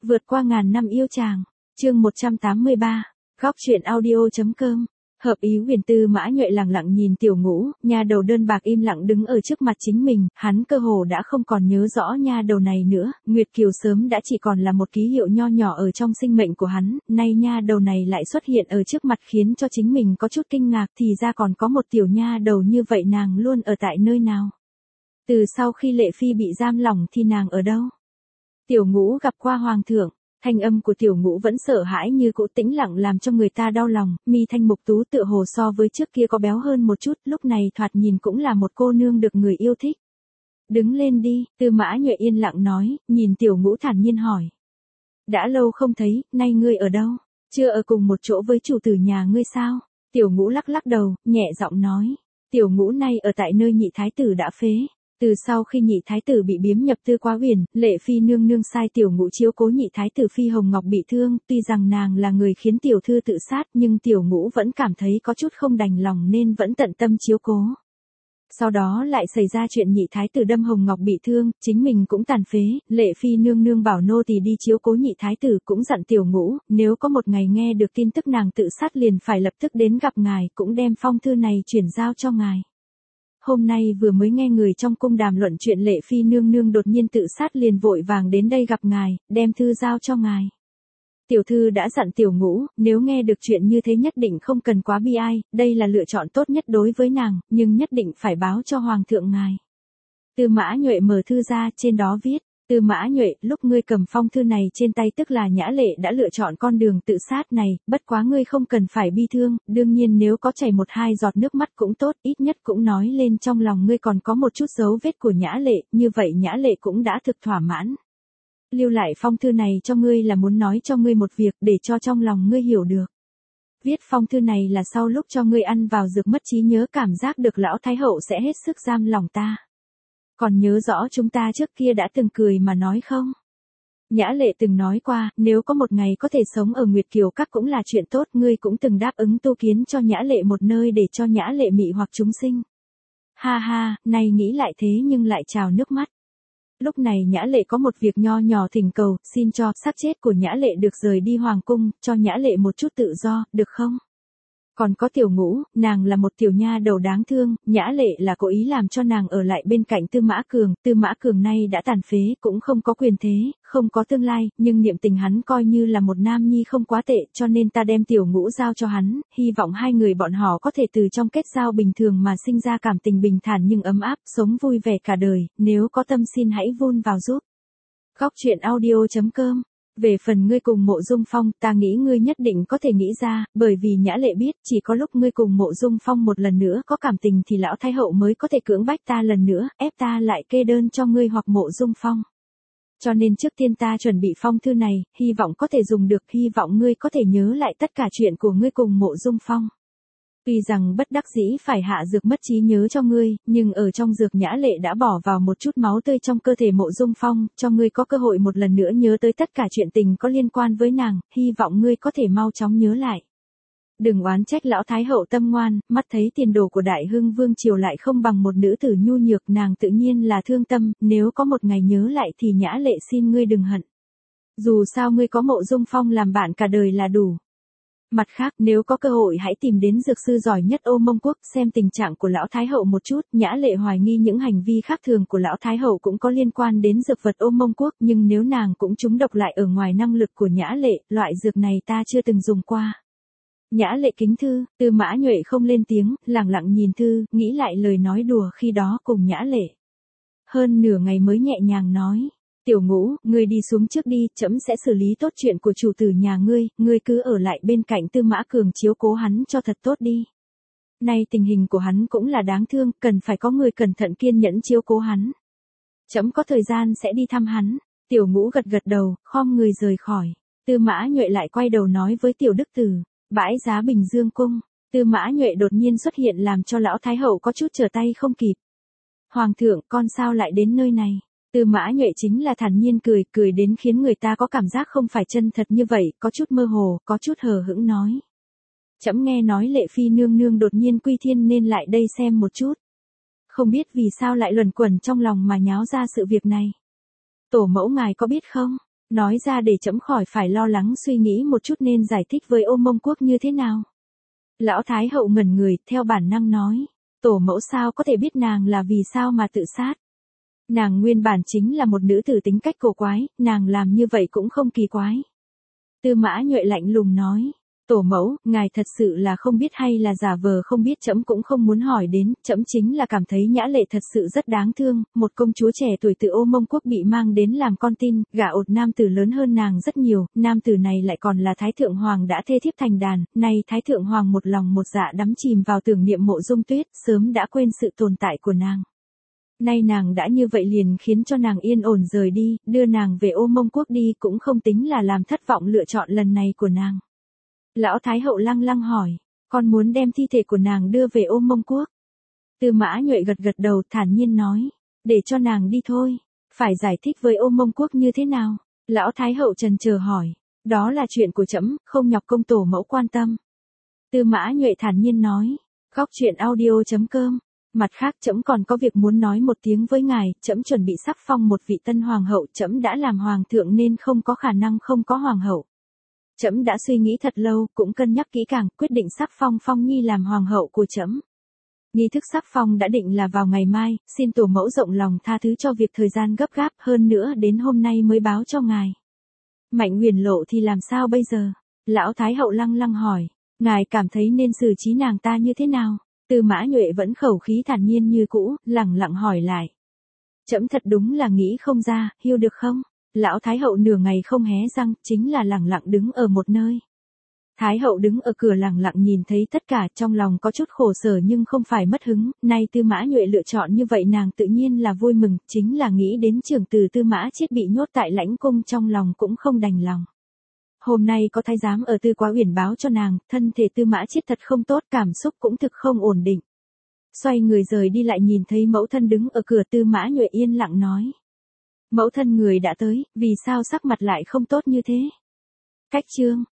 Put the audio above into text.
Vượt qua ngàn năm yêu chàng. Chương 183. Góc truyện audio.com. Hợp ý Huyền Tư Mã Nhuệ lặng lặng nhìn Tiểu Ngũ, nha đầu đơn bạc im lặng đứng ở trước mặt chính mình, hắn cơ hồ đã không còn nhớ rõ nha đầu này nữa, Nguyệt Kiều sớm đã chỉ còn là một ký hiệu nho nhỏ ở trong sinh mệnh của hắn, nay nha đầu này lại xuất hiện ở trước mặt khiến cho chính mình có chút kinh ngạc, thì ra còn có một tiểu nha đầu như vậy, nàng luôn ở tại nơi nào? Từ sau khi Lệ Phi bị giam lỏng thì nàng ở đâu? Tiểu Ngũ gặp qua hoàng thượng. Thanh âm của Tiểu Ngũ vẫn sợ hãi như cũ, tĩnh lặng làm cho người ta đau lòng, mi thanh mục tú tựa hồ so với trước kia có béo hơn một chút, lúc này thoạt nhìn cũng là một cô nương được người yêu thích. Đứng lên đi, Tư Mã Nhuệ yên lặng nói, nhìn Tiểu Ngũ thản nhiên hỏi. Đã lâu không thấy, nay ngươi ở đâu? Chưa ở cùng một chỗ với chủ tử nhà ngươi sao? Tiểu Ngũ lắc lắc đầu, nhẹ giọng nói. Tiểu Ngũ nay ở tại nơi nhị thái tử đã phế. Từ sau khi nhị thái tử bị biếm nhập Tư Quá Huyền, Lệ Phi nương nương sai Tiểu Ngũ chiếu cố nhị thái tử Phi Hồng Ngọc bị thương, tuy rằng nàng là người khiến tiểu thư tự sát, nhưng Tiểu Ngũ vẫn cảm thấy có chút không đành lòng nên vẫn tận tâm chiếu cố. Sau đó lại xảy ra chuyện nhị thái tử đâm Hồng Ngọc bị thương, chính mình cũng tàn phế, Lệ Phi nương nương bảo nô tỳ đi chiếu cố nhị thái tử, cũng dặn Tiểu Ngũ, nếu có một ngày nghe được tin tức nàng tự sát liền phải lập tức đến gặp ngài, cũng đem phong thư này chuyển giao cho ngài. Hôm nay vừa mới nghe người trong cung đàm luận chuyện Lệ Phi nương nương đột nhiên tự sát liền vội vàng đến đây gặp ngài, đem thư giao cho ngài. Tiểu thư đã dặn Tiểu Ngũ, nếu nghe được chuyện như thế nhất định không cần quá bi ai, đây là lựa chọn tốt nhất đối với nàng, nhưng nhất định phải báo cho hoàng thượng ngài. Tư Mã Nhuệ mở thư ra, trên đó viết. Tư Mã Nhuệ, lúc ngươi cầm phong thư này trên tay tức là Nhã Lệ đã lựa chọn con đường tự sát này, bất quá ngươi không cần phải bi thương, đương nhiên nếu có chảy một hai giọt nước mắt cũng tốt, ít nhất cũng nói lên trong lòng ngươi còn có một chút dấu vết của Nhã Lệ, như vậy Nhã Lệ cũng đã thực thỏa mãn. Lưu lại phong thư này cho ngươi là muốn nói cho ngươi một việc để cho trong lòng ngươi hiểu được. Viết phong thư này là sau lúc cho ngươi ăn vào dược mất trí nhớ cảm giác được lão Thái Hậu sẽ hết sức giam lòng ta. Còn nhớ rõ chúng ta trước kia đã từng cười mà nói không? Nhã Lệ từng nói qua, nếu có một ngày có thể sống ở Nguyệt Kiều Các cũng là chuyện tốt, ngươi cũng từng đáp ứng tu kiến cho Nhã Lệ một nơi để cho Nhã Lệ mị hoặc chúng sinh. Ha ha, này nghĩ lại thế nhưng lại trào nước mắt. Lúc này Nhã Lệ có một việc nho nhỏ thỉnh cầu, xin cho xác chết của Nhã Lệ được rời đi hoàng cung, cho Nhã Lệ một chút tự do, được không? Còn có Tiểu Ngũ, nàng là một tiểu nha đầu đáng thương, Nhã Lệ là cố ý làm cho nàng ở lại bên cạnh Tư Mã Cường nay đã tàn phế, cũng không có quyền thế, không có tương lai, nhưng niệm tình hắn coi như là một nam nhi không quá tệ, cho nên ta đem Tiểu Ngũ giao cho hắn, hy vọng hai người bọn họ có thể từ trong kết giao bình thường mà sinh ra cảm tình bình thản nhưng ấm áp, sống vui vẻ cả đời, nếu có tâm xin hãy vun vào giúp. Góc truyện audio.com. Về phần ngươi cùng Mộ Dung Phong, ta nghĩ ngươi nhất định có thể nghĩ ra, bởi vì Nhã Lệ biết, chỉ có lúc ngươi cùng Mộ Dung Phong một lần nữa có cảm tình thì lão Thái Hậu mới có thể cưỡng bách ta lần nữa, ép ta lại kê đơn cho ngươi hoặc Mộ Dung Phong. Cho nên trước tiên ta chuẩn bị phong thư này, hy vọng có thể dùng được, hy vọng ngươi có thể nhớ lại tất cả chuyện của ngươi cùng Mộ Dung Phong. Tuy rằng bất đắc dĩ phải hạ dược mất trí nhớ cho ngươi, nhưng ở trong dược Nhã Lệ đã bỏ vào một chút máu tươi trong cơ thể Mộ Dung Phong, cho ngươi có cơ hội một lần nữa nhớ tới tất cả chuyện tình có liên quan với nàng, hy vọng ngươi có thể mau chóng nhớ lại. Đừng oán trách lão Thái Hậu tâm ngoan, mắt thấy tiền đồ của Đại Hưng Vương triều lại không bằng một nữ tử nhu nhược, nàng tự nhiên là thương tâm, nếu có một ngày nhớ lại thì Nhã Lệ xin ngươi đừng hận. Dù sao ngươi có Mộ Dung Phong làm bạn cả đời là đủ. Mặt khác, nếu có cơ hội hãy tìm đến dược sư giỏi nhất Ô Mông Quốc, xem tình trạng của lão Thái Hậu một chút, Nhã Lệ hoài nghi những hành vi khác thường của lão Thái Hậu cũng có liên quan đến dược vật Ô Mông Quốc, nhưng nếu nàng cũng trúng độc lại ở ngoài năng lực của Nhã Lệ, loại dược này ta chưa từng dùng qua. Nhã Lệ kính thư, Tư Mã Nhuệ không lên tiếng, lặng lặng nhìn thư, nghĩ lại lời nói đùa khi đó cùng Nhã Lệ. Hơn nửa ngày mới nhẹ nhàng nói. Tiểu Ngũ, ngươi đi xuống trước đi, trẫm sẽ xử lý tốt chuyện của chủ tử nhà ngươi cứ ở lại bên cạnh Tư Mã Cường chiếu cố hắn cho thật tốt đi. Nay tình hình của hắn cũng là đáng thương, cần phải có người cẩn thận kiên nhẫn chiếu cố hắn. Trẫm có thời gian sẽ đi thăm hắn. Tiểu Ngũ gật gật đầu, khom người rời khỏi. Tư Mã Nhuệ lại quay đầu nói với Tiểu Đức Tử, bãi giá Bình Dương cung. Tư Mã Nhuệ đột nhiên xuất hiện làm cho lão Thái Hậu có chút trở tay không kịp. Hoàng thượng, con sao lại đến nơi này? Tư Mã Nhuệ chính là thản nhiên cười đến khiến người ta có cảm giác không phải chân thật như vậy, có chút mơ hồ, có chút hờ hững nói. Trẫm nghe nói Lệ Phi nương nương đột nhiên quy thiên nên lại đây xem một chút. Không biết vì sao lại luẩn quẩn trong lòng mà nháo ra sự việc này. Tổ mẫu ngài có biết không? Nói ra để trẫm khỏi phải lo lắng suy nghĩ một chút nên giải thích với Ô Mông Quốc như thế nào. Lão Thái hậu ngẩn người, theo bản năng nói. Tổ mẫu sao có thể biết nàng là vì sao mà tự sát. Nàng nguyên bản chính là một nữ tử tính cách cổ quái, nàng làm như vậy cũng không kỳ quái. Tư Mã Nhuệ lạnh lùng nói. Tổ mẫu, ngài thật sự là không biết hay là giả vờ không biết, trẫm cũng không muốn hỏi đến, trẫm chính là cảm thấy Nhã Lệ thật sự rất đáng thương, một công chúa trẻ tuổi từ Ô Mông Quốc bị mang đến làm con tin, gả ột nam tử lớn hơn nàng rất nhiều, nam tử này lại còn là Thái Thượng Hoàng đã thê thiếp thành đàn, nay Thái Thượng Hoàng một lòng một dạ đắm chìm vào tưởng niệm Mộ Dung Tuyết, sớm đã quên sự tồn tại của nàng. Nay nàng đã như vậy liền khiến cho nàng yên ổn rời đi, đưa nàng về Ô Mông Quốc đi cũng không tính là làm thất vọng lựa chọn lần này của nàng. Lão Thái hậu lăng lăng hỏi, con muốn đem thi thể của nàng đưa về Ô Mông Quốc. Tư Mã Nhuệ gật gật đầu thản nhiên nói, để cho nàng đi thôi, phải giải thích với Ô Mông Quốc như thế nào. Lão Thái hậu trần chờ hỏi, đó là chuyện của trẫm, không nhọc công tổ mẫu quan tâm. Tư Mã Nhuệ thản nhiên nói, góc truyện audio.com. Mặt khác trẫm còn có việc muốn nói một tiếng với ngài, trẫm chuẩn bị sắp phong một vị tân hoàng hậu, trẫm đã làm hoàng thượng nên không có khả năng không có hoàng hậu. Trẫm đã suy nghĩ thật lâu, cũng cân nhắc kỹ càng, quyết định sắp phong Phong Nhi làm hoàng hậu của trẫm. Nghi thức sắp phong đã định là vào ngày mai, xin tổ mẫu rộng lòng tha thứ cho việc thời gian gấp gáp, hơn nữa đến hôm nay mới báo cho ngài. Mạnh Huyền Lộ thì làm sao bây giờ? Lão Thái hậu lăng lăng hỏi, ngài cảm thấy nên xử trí nàng ta như thế nào? Tư Mã Nhuệ vẫn khẩu khí thản nhiên như cũ, lẳng lặng hỏi lại. Trẫm thật đúng là nghĩ không ra, hiu được không? Lão Thái hậu nửa ngày không hé răng, chính là lẳng lặng đứng ở một nơi. Thái hậu đứng ở cửa lẳng lặng nhìn thấy tất cả, trong lòng có chút khổ sở nhưng không phải mất hứng, nay Tư Mã Nhuệ lựa chọn như vậy nàng tự nhiên là vui mừng, chính là nghĩ đến trưởng tử Tư Mã Chiết bị nhốt tại Lãnh Cung trong lòng cũng không đành lòng. Hôm nay có thái giám ở Tư Quá Uyển báo cho nàng, thân thể Tư Mã Chiết thật không tốt, cảm xúc cũng thực không ổn định. Xoay người rời đi lại nhìn thấy mẫu thân đứng ở cửa, Tư Mã Nhuệ yên lặng nói. Mẫu thân người đã tới, vì sao sắc mặt lại không tốt như thế? Cách chương.